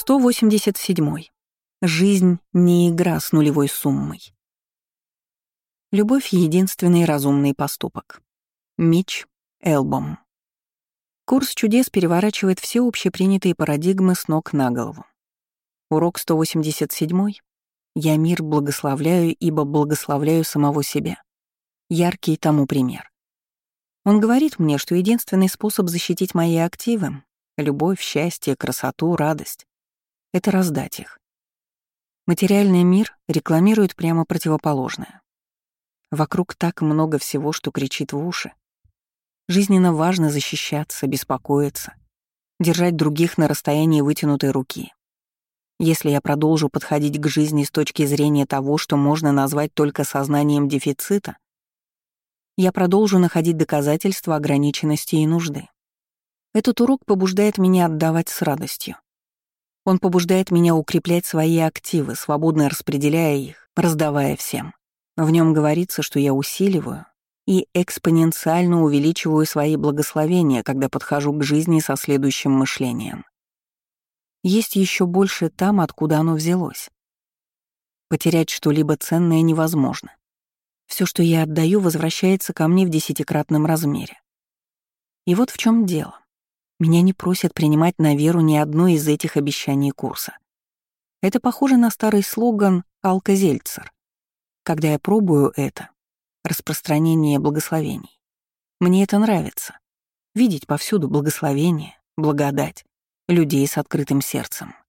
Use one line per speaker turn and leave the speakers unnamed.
187. Жизнь не игра с нулевой суммой. Любовь — единственный разумный поступок. Митч Элбом. Курс чудес переворачивает все общепринятые парадигмы с ног на голову. Урок 187. Я мир благословляю, ибо благословляю самого себя. Яркий тому пример. Он говорит мне, что единственный способ защитить мои активы — любовь, счастье, красоту, радость — это раздать их. Материальный мир рекламирует прямо противоположное. Вокруг так много всего, что кричит в уши. Жизненно важно защищаться, беспокоиться, держать других на расстоянии вытянутой руки. Если я продолжу подходить к жизни с точки зрения того, что можно назвать только сознанием дефицита, я продолжу находить доказательства ограниченности и нужды. Этот урок побуждает меня отдавать с радостью. Он побуждает меня укреплять свои активы, свободно распределяя их, раздавая всем. В нем говорится, что я усиливаю и экспоненциально увеличиваю свои благословения, когда подхожу к жизни со следующим мышлением. Есть еще больше там, откуда оно взялось. Потерять что-либо ценное невозможно. Все, что я отдаю, возвращается ко мне в 10-кратном размере. И вот в чем дело. Меня не просят принимать на веру ни одно из этих обещаний курса. Это похоже на старый слоган «Алка-Зельцер». Когда я пробую это, распространение благословений, мне это нравится. Видеть повсюду благословение, благодать, людей с открытым сердцем.